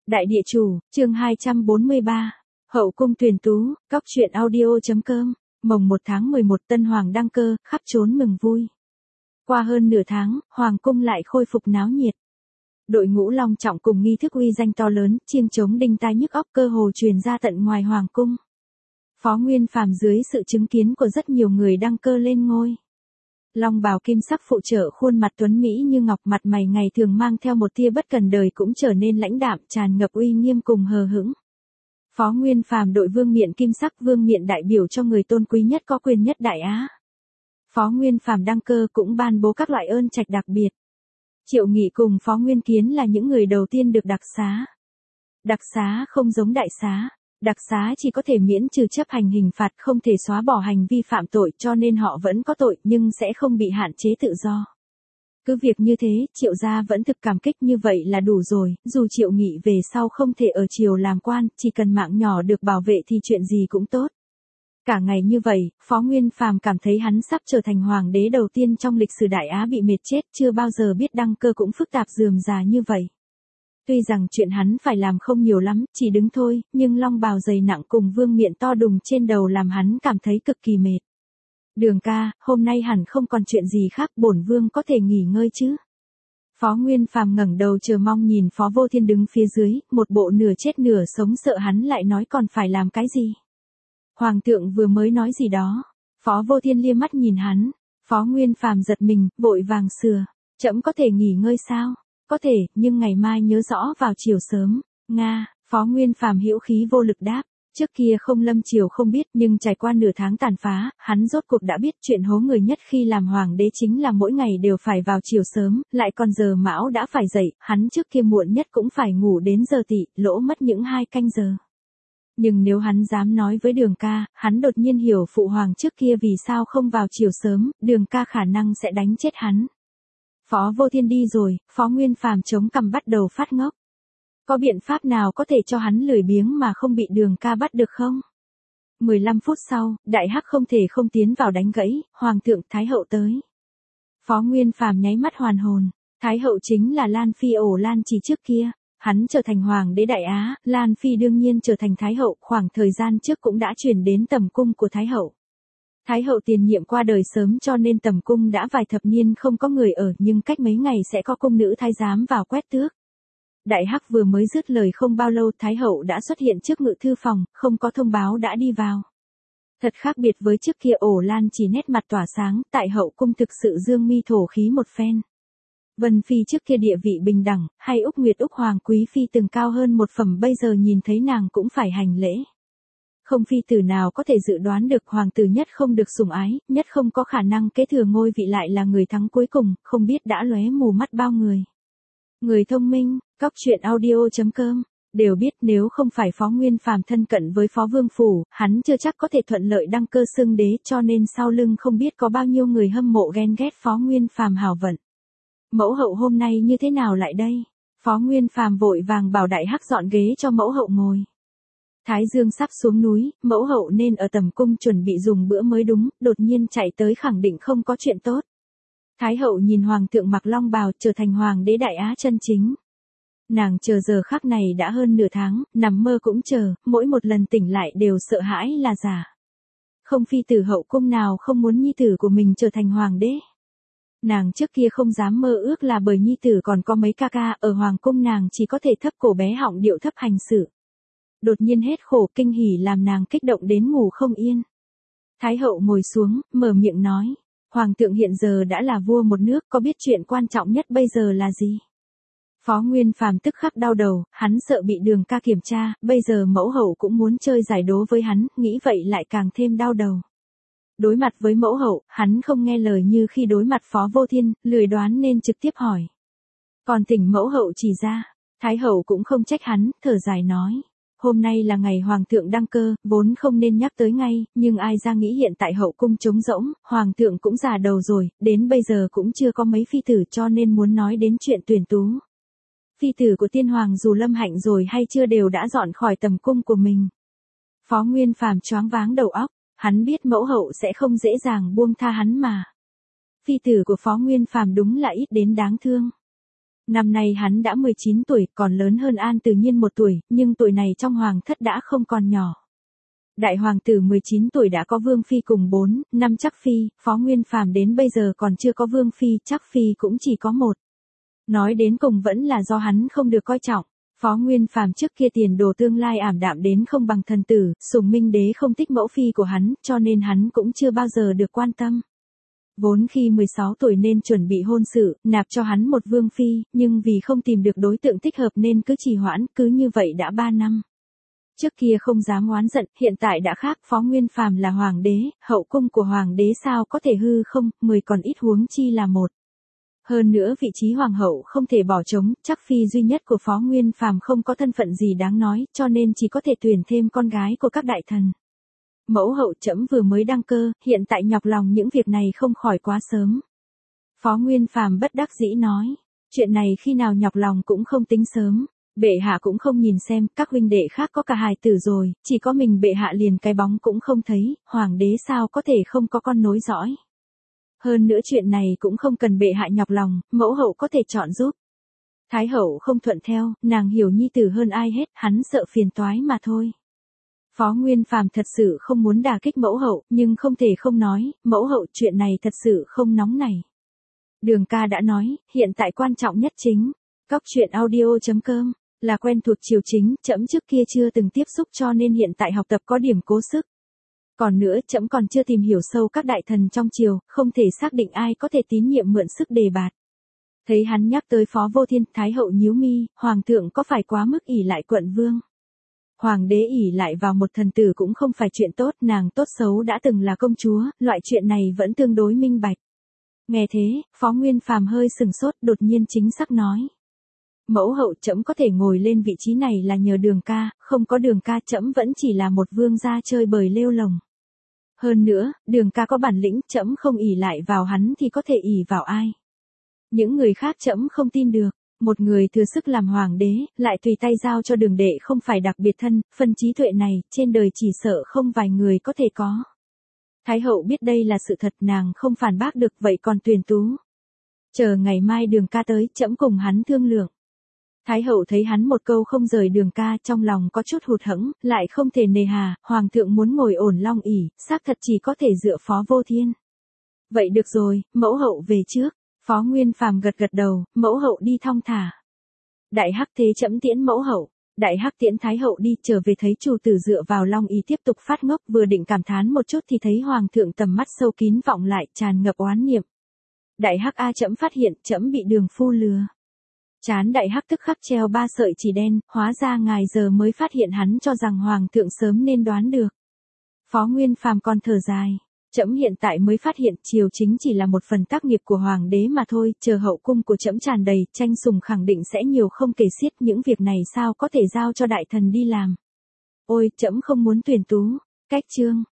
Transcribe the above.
Đại địa chủ, chương 243. Hậu cung tuyển tú, cóc truyện audio.com. Mồng 1 tháng 11 Tân Hoàng đăng cơ, khắp trốn mừng vui. Qua hơn nửa tháng, Hoàng cung lại khôi phục náo nhiệt. Đội ngũ long trọng cùng nghi thức uy danh to lớn, chiêng trống đinh tai nhức óc cơ hồ truyền ra tận ngoài Hoàng cung. Phó Nguyên Phàm dưới sự chứng kiến của rất nhiều người đăng cơ lên ngôi. Long bào kim sắc phụ trợ khuôn mặt tuấn mỹ như ngọc, mặt mày ngày thường mang theo một tia bất cần đời cũng trở nên lãnh đạm, tràn ngập uy nghiêm cùng hờ hững. Phó Nguyên Phàm đội vương miện kim sắc, vương miện đại biểu cho người tôn quý nhất có quyền nhất Đại Á. Phó Nguyên Phàm đăng cơ cũng ban bố các loại ơn trạch đặc biệt. Triệu Nghị cùng Phó Nguyên Kiến là những người đầu tiên được đặc xá. Đặc xá không giống đại xá. Đặc xá chỉ có thể miễn trừ chấp hành hình phạt, không thể xóa bỏ hành vi phạm tội, cho nên họ vẫn có tội nhưng sẽ không bị hạn chế tự do. Cứ việc như thế, Triệu gia vẫn thực cảm kích, như vậy là đủ rồi, dù Triệu Nghị về sau không thể ở triều làm quan, chỉ cần mạng nhỏ được bảo vệ thì chuyện gì cũng tốt. Cả ngày như vậy, Phó Nguyên Phàm cảm thấy hắn sắp trở thành hoàng đế đầu tiên trong lịch sử Đại Á bị mệt chết, chưa bao giờ biết đăng cơ cũng phức tạp rườm rà như vậy. Tuy rằng chuyện hắn phải làm không nhiều lắm, chỉ đứng thôi, nhưng long bào dày nặng cùng vương miện to đùng trên đầu làm hắn cảm thấy cực kỳ mệt. Đường ca, hôm nay hẳn không còn chuyện gì khác, bổn vương có thể nghỉ ngơi chứ? Phó Nguyên Phàm ngẩng đầu chờ mong nhìn Phó Vô Thiên đứng phía dưới, một bộ nửa chết nửa sống, sợ hắn lại nói còn phải làm cái gì. Hoàng thượng vừa mới nói gì đó? Phó Vô Thiên liếc mắt nhìn hắn. Phó Nguyên Phàm giật mình, vội vàng sửa. Trẫm có thể nghỉ ngơi sao? Có thể, nhưng ngày mai nhớ rõ vào chiều sớm. Nga, Phó Nguyên Phàm hữu khí vô lực đáp. Trước kia không lâm chiều không biết, nhưng trải qua nửa tháng tàn phá, hắn rốt cuộc đã biết chuyện hố người nhất khi làm hoàng đế chính là mỗi ngày đều phải vào chiều sớm, lại còn giờ mão đã phải dậy, hắn trước kia muộn nhất cũng phải ngủ đến giờ tỵ, lỗ mất những 2 canh giờ. Nhưng nếu hắn dám nói với Đường ca, hắn đột nhiên hiểu phụ hoàng trước kia vì sao không vào chiều sớm, Đường ca khả năng sẽ đánh chết hắn. Phó Vô Thiên đi rồi, Phó Nguyên Phàm chống cằm bắt đầu phát ngốc. Có biện pháp nào có thể cho hắn lười biếng mà không bị Đường ca bắt được không? 15 phút sau, Đại Hắc không thể không tiến vào đánh gãy, Hoàng thượng Thái hậu tới. Phó Nguyên Phàm nháy mắt hoàn hồn, Thái hậu chính là Lan Phi Ổ Lan Chỉ trước kia. Hắn trở thành hoàng đế Đại Á, Lan Phi đương nhiên trở thành Thái hậu, khoảng thời gian trước cũng đã chuyển đến tầm cung của Thái hậu. Thái hậu tiền nhiệm qua đời sớm cho nên tầm cung đã vài thập niên không có người ở, nhưng cách mấy ngày sẽ có cung nữ thái giám vào quét tước. Đại Hắc vừa mới dứt lời không bao lâu, Thái hậu đã xuất hiện trước ngự thư phòng, không có thông báo đã đi vào. Thật khác biệt với trước kia, Ổ Lan chỉ nét mặt tỏa sáng, tại hậu cung thực sự dương mi thổ khí một phen. Vân Phi trước kia địa vị bình đẳng, hay Úc Nguyệt Úc Hoàng Quý Phi từng cao hơn một phẩm, bây giờ nhìn thấy nàng cũng phải hành lễ. Không phi tử nào có thể dự đoán được hoàng tử nhất không được sủng ái, nhất không có khả năng kế thừa ngôi vị lại là người thắng cuối cùng, không biết đã lóe mù mắt bao người. Người thông minh, cóc truyện audio.com, đều biết nếu không phải Phó Nguyên Phàm thân cận với Phó Vương Phủ, hắn chưa chắc có thể thuận lợi đăng cơ xưng đế, cho nên sau lưng không biết có bao nhiêu người hâm mộ ghen ghét Phó Nguyên Phàm hào vận. Mẫu hậu hôm nay như thế nào lại đây? Phó Nguyên Phàm vội vàng bảo Đại Hắc dọn ghế cho mẫu hậu ngồi. Thái Dương sắp xuống núi, mẫu hậu nên ở tầm cung chuẩn bị dùng bữa mới đúng, đột nhiên chạy tới khẳng định không có chuyện tốt. Thái hậu nhìn hoàng thượng mặc long bào trở thành hoàng đế Đại Á chân chính. Nàng chờ giờ khắc này đã hơn nửa tháng, nằm mơ cũng chờ, mỗi một lần tỉnh lại đều sợ hãi là giả. Không phi tử hậu cung nào không muốn nhi tử của mình trở thành hoàng đế. Nàng trước kia không dám mơ ước là bởi nhi tử còn có mấy ca ca, ở hoàng cung nàng chỉ có thể thấp cổ bé họng điệu thấp hành sự. Đột nhiên hết khổ kinh hỉ làm nàng kích động đến ngủ không yên. Thái hậu ngồi xuống, mở miệng nói, hoàng thượng hiện giờ đã là vua một nước, có biết chuyện quan trọng nhất bây giờ là gì? Phó Nguyên Phàm tức khắc đau đầu, hắn sợ bị Đường ca kiểm tra, bây giờ mẫu hậu cũng muốn chơi giải đố với hắn, nghĩ vậy lại càng thêm đau đầu. Đối mặt với mẫu hậu, hắn không nghe lời như khi đối mặt Phó Vô Thiên, lười đoán nên trực tiếp hỏi. Còn thỉnh mẫu hậu chỉ ra, Thái hậu cũng không trách hắn, thở dài nói. Hôm nay là ngày hoàng thượng đăng cơ, vốn không nên nhắc tới ngay, nhưng ai ra nghĩ hiện tại hậu cung trống rỗng, hoàng thượng cũng già đầu rồi, đến bây giờ cũng chưa có mấy phi tử cho nên muốn nói đến chuyện tuyển tú. Phi tử của tiên hoàng dù lâm hạnh rồi hay chưa đều đã dọn khỏi tầm cung của mình. Phó Nguyên Phàm choáng váng đầu óc. Hắn biết mẫu hậu sẽ không dễ dàng buông tha hắn mà. Phi tử của Phó Nguyên Phàm đúng là ít đến đáng thương. Năm nay hắn đã 19 tuổi, còn lớn hơn An Từ Nhiên 1 tuổi, nhưng tuổi này trong hoàng thất đã không còn nhỏ. Đại hoàng tử 19 tuổi đã có vương phi cùng 4, 5 chắc phi, Phó Nguyên Phàm đến bây giờ còn chưa có vương phi, chắc phi cũng chỉ có 1. Nói đến cùng vẫn là do hắn không được coi trọng. Phó Nguyên Phàm trước kia tiền đồ tương lai ảm đạm đến không bằng thần tử, Sùng Minh Đế không thích mẫu phi của hắn, cho nên hắn cũng chưa bao giờ được quan tâm. Vốn khi 16 tuổi nên chuẩn bị hôn sự, nạp cho hắn một vương phi, nhưng vì không tìm được đối tượng thích hợp nên cứ trì hoãn, cứ như vậy đã 3 năm. Trước kia không dám oán giận, hiện tại đã khác, Phó Nguyên Phàm là hoàng đế, hậu cung của hoàng đế sao có thể hư không, 10 còn ít huống chi là 1. Hơn nữa vị trí hoàng hậu không thể bỏ trống, chắc phi duy nhất của Phó Nguyên Phàm không có thân phận gì đáng nói, cho nên chỉ có thể tuyển thêm con gái của các đại thần. Mẫu hậu trẫm vừa mới đăng cơ, hiện tại nhọc lòng những việc này không khỏi quá sớm. Phó Nguyên Phàm bất đắc dĩ nói, chuyện này khi nào nhọc lòng cũng không tính sớm. Bệ hạ cũng không nhìn xem, các huynh đệ khác có cả hài tử rồi, chỉ có mình bệ hạ liền cái bóng cũng không thấy, hoàng đế sao có thể không có con nối dõi. Hơn nữa chuyện này cũng không cần bệ hạ nhọc lòng, mẫu hậu có thể chọn giúp. Thái hậu không thuận theo, nàng hiểu nhi tử hơn ai hết, hắn sợ phiền toái mà thôi. Phó Nguyên Phàm thật sự không muốn đả kích mẫu hậu, nhưng không thể không nói, mẫu hậu chuyện này thật sự không nóng nảy. Đường ca đã nói, hiện tại quan trọng nhất chính, Cóc truyện audio.com, là quen thuộc triều chính, trẫm trước kia chưa từng tiếp xúc cho nên hiện tại học tập có điểm cố sức. Còn nữa, trẫm còn chưa tìm hiểu sâu các đại thần trong triều, không thể xác định ai có thể tín nhiệm mượn sức đề bạt. Thấy hắn nhắc tới Phó Vô Thiên, Thái hậu nhíu mi, hoàng thượng có phải quá mức ỷ lại quận vương? Hoàng đế ỷ lại vào một thần tử cũng không phải chuyện tốt, nàng tốt xấu đã từng là công chúa, loại chuyện này vẫn tương đối minh bạch. Nghe thế, Phó Nguyên Phàm hơi sừng sốt, đột nhiên chính xác nói. Mẫu hậu trẫm có thể ngồi lên vị trí này là nhờ Đường ca, không có Đường ca trẫm vẫn chỉ là một vương gia chơi bời lêu lồng. Hơn nữa, Đường ca có bản lĩnh, trẫm không ỷ lại vào hắn thì có thể ỷ vào ai? Những người khác trẫm không tin được. Một người thừa sức làm hoàng đế, lại tùy tay giao cho Đường đệ không phải đặc biệt thân, phân trí tuệ này, trên đời chỉ sợ không vài người có thể có. Thái hậu biết đây là sự thật, nàng không phản bác được, vậy còn tuyển tú. Chờ ngày mai Đường ca tới, trẫm cùng hắn thương lượng. Thái hậu thấy hắn một câu không rời Đường ca, trong lòng có chút hụt hẫng, lại không thể nề hà, hoàng thượng muốn ngồi ổn long ỷ, xác thật chỉ có thể dựa Phó Vô Thiên. Vậy được rồi, mẫu hậu về trước. Phó Nguyên Phàm gật gật đầu, mẫu hậu đi thong thả. Đại hắc thế trẫm tiễn mẫu hậu. Đại hắc tiễn Thái hậu đi, trở về thấy chủ tử dựa vào long ỷ tiếp tục phát ngốc, vừa định cảm thán một chút thì thấy hoàng thượng tầm mắt sâu kín vọng lại, tràn ngập oán niệm. Đại hắc a, trẫm phát hiện, trẫm bị Đường phu lừa. Chán đại hắc tức khắc treo 3 sợi chỉ đen, hóa ra ngài giờ mới phát hiện, hắn cho rằng hoàng thượng sớm nên đoán được. Phó Nguyên Phàm còn thở dài. Trẫm hiện tại mới phát hiện, triều chính chỉ là một phần tác nghiệp của hoàng đế mà thôi, chờ hậu cung của trẫm tràn đầy, tranh sủng khẳng định sẽ nhiều không kể xiết, những việc này sao có thể giao cho đại thần đi làm. Ôi, trẫm không muốn tuyển tú. Cách chương.